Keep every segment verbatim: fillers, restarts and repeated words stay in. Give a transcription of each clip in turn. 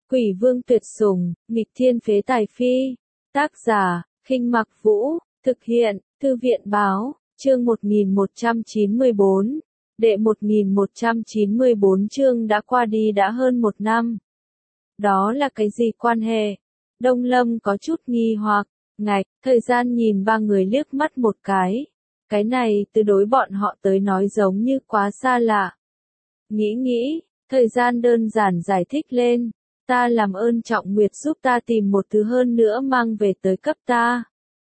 Quỷ vương tuyệt sủng, nghịch thiên phế tài phi. Tác giả, Khinh Mặc Vũ, thực hiện, Thư viện báo, chương một nghìn một trăm chín mươi bốn. Đệ một nghìn một trăm chín mươi bốn chương đã qua đi đã hơn một năm. Đó là cái gì quan hệ? Đông Lâm có chút nghi hoặc, ngạch, thời gian nhìn ba người liếc mắt một cái. Cái này từ đối bọn họ tới nói giống như quá xa lạ. Nghĩ nghĩ, thời gian đơn giản giải thích lên. Ta làm ơn Trọng Nguyệt giúp ta tìm một thứ hơn nữa mang về tới cấp ta.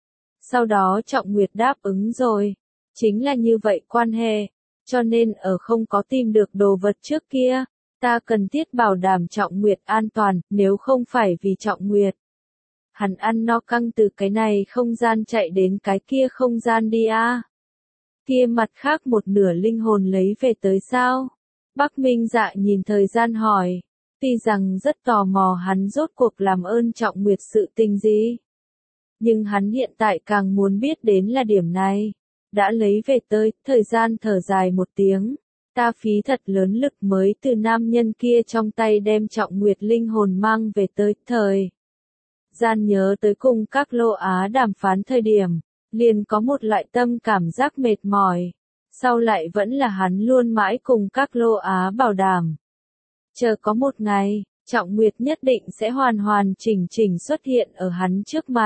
Sau đó Trọng Nguyệt đáp ứng rồi. Chính là như vậy quan hệ. Cho nên ở không có tìm được đồ vật trước kia, ta cần thiết bảo đảm Trọng Nguyệt an toàn, nếu không phải vì Trọng Nguyệt. Hắn ăn no căng từ cái này không gian chạy đến cái kia không gian đi a. À. Kia mặt khác một nửa linh hồn lấy về tới sao? Bắc Minh Dạ nhìn thời gian hỏi. Tuy rằng rất tò mò hắn rốt cuộc làm ơn Trọng Nguyệt sự tình gì. Nhưng hắn hiện tại càng muốn biết đến là điểm này. Đã lấy về tới, thời gian thở dài một tiếng. Ta phí thật lớn lực mới từ nam nhân kia trong tay đem Trọng Nguyệt linh hồn mang về tới thời. Gian nhớ tới cùng các lô á đàm phán thời điểm, liền có một loại tâm cảm giác mệt mỏi. Sau lại vẫn là hắn luôn mãi cùng các lô á bảo đảm. Chờ có một ngày, Trọng Nguyệt nhất định sẽ hoàn hoàn chỉnh chỉnh xuất hiện ở hắn trước mặt.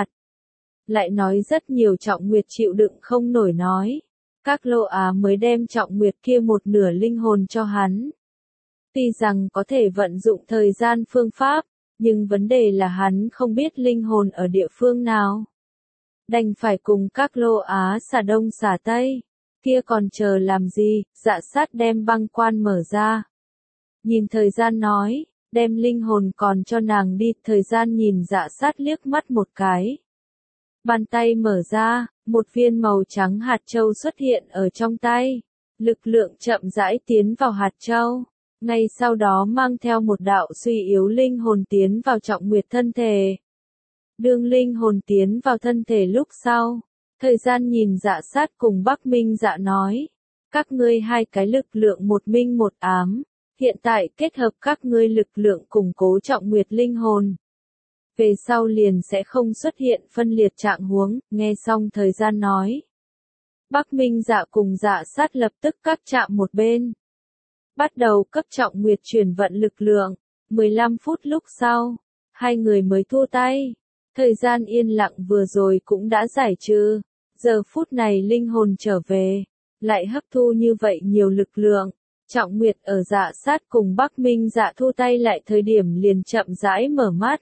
Lại nói rất nhiều Trọng Nguyệt chịu đựng không nổi nói. Các lô á mới đem Trọng Nguyệt kia một nửa linh hồn cho hắn. Tuy rằng có thể vận dụng thời gian phương pháp, nhưng vấn đề là hắn không biết linh hồn ở địa phương nào. Đành phải cùng các lô á xả đông xả tây. Kia còn chờ làm gì, Dạ Sát đem băng quan mở ra. Nhìn thời gian nói, đem linh hồn còn cho nàng đi, thời gian nhìn Dạ Sát liếc mắt một cái. Bàn tay mở ra, một viên màu trắng hạt châu xuất hiện ở trong tay. Lực lượng chậm rãi tiến vào hạt châu. Ngay sau đó mang theo một đạo suy yếu linh hồn tiến vào Trọng Nguyệt thân thể. Đương linh hồn tiến vào thân thể lúc sau. Thời gian nhìn Dạ Sát cùng Bắc Minh Dạ nói. Các ngươi hai cái lực lượng một minh một ám. Hiện tại kết hợp các ngươi lực lượng củng cố Trọng Nguyệt linh hồn. Về sau liền sẽ không xuất hiện phân liệt trạng huống, nghe xong thời gian nói. Bắc Minh Dạ cùng Dạ Sát lập tức các chạm một bên. Bắt đầu cấp Trọng Nguyệt chuyển vận lực lượng. mười lăm phút lúc sau, hai người mới thua tay. Thời gian yên lặng vừa rồi cũng đã giải trừ. Giờ phút này linh hồn trở về, lại hấp thu như vậy nhiều lực lượng. Trọng Nguyệt ở Dạ Sát cùng Bắc Minh Dạ thu tay lại thời điểm liền chậm rãi mở mắt.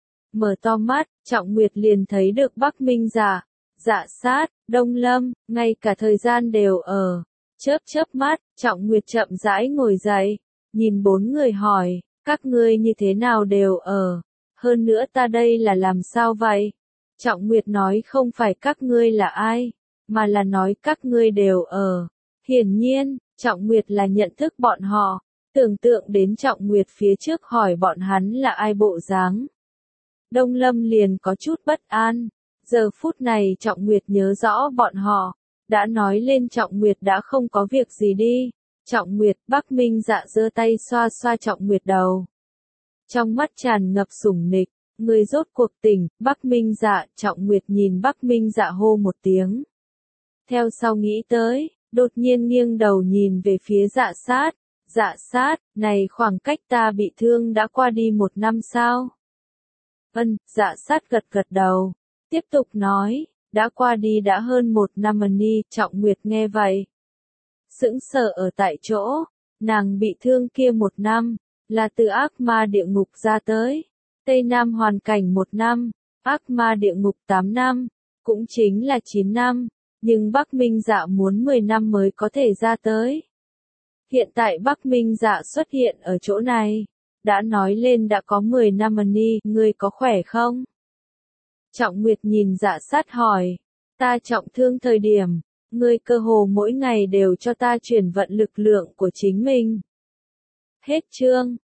Mở to mắt, Trọng Nguyệt liền thấy được Bắc Minh Dạ, Dạ Sát, Đông Lâm, ngay cả thời gian đều ở. Chớp chớp mắt, Trọng Nguyệt chậm rãi ngồi dậy, nhìn bốn người hỏi, các ngươi như thế nào đều ở. Hơn nữa ta đây là làm sao vậy? Trọng Nguyệt nói không phải các ngươi là ai, mà là nói các ngươi đều ở. Hiển nhiên, Trọng Nguyệt là nhận thức bọn họ, tưởng tượng đến Trọng Nguyệt phía trước hỏi bọn hắn là ai bộ dáng. Đông Lâm liền có chút bất an, giờ phút này Trọng Nguyệt nhớ rõ bọn họ, đã nói lên Trọng Nguyệt đã không có việc gì đi. Trọng Nguyệt, Bắc Minh Dạ giơ tay xoa xoa Trọng Nguyệt đầu. Trong mắt tràn ngập sủng nịch, người rốt cuộc tỉnh, Bắc Minh Dạ, Trọng Nguyệt nhìn Bắc Minh Dạ hô một tiếng. Theo sau nghĩ tới, đột nhiên nghiêng đầu nhìn về phía Dạ Sát. Dạ Sát, này khoảng cách ta bị thương đã qua đi một năm sao? Vâng, Dạ Sát gật gật đầu. Tiếp tục nói, đã qua đi đã hơn một năm đi, Trọng Nguyệt nghe vậy. Sững sờ ở tại chỗ, nàng bị thương kia một năm, là từ ác ma địa ngục ra tới. Tây Nam hoàn cảnh một năm, ác ma địa ngục tám năm, cũng chính là chín năm. Nhưng Bắc Minh Dạ muốn mười năm mới có thể ra tới. Hiện tại Bắc Minh Dạ xuất hiện ở chỗ này. Đã nói lên đã có mười năm đi, ngươi có khỏe không? Trọng Nguyệt nhìn Dạ Sát hỏi. Ta trọng thương thời điểm, ngươi cơ hồ mỗi ngày đều cho ta chuyển vận lực lượng của chính mình. Hết chương.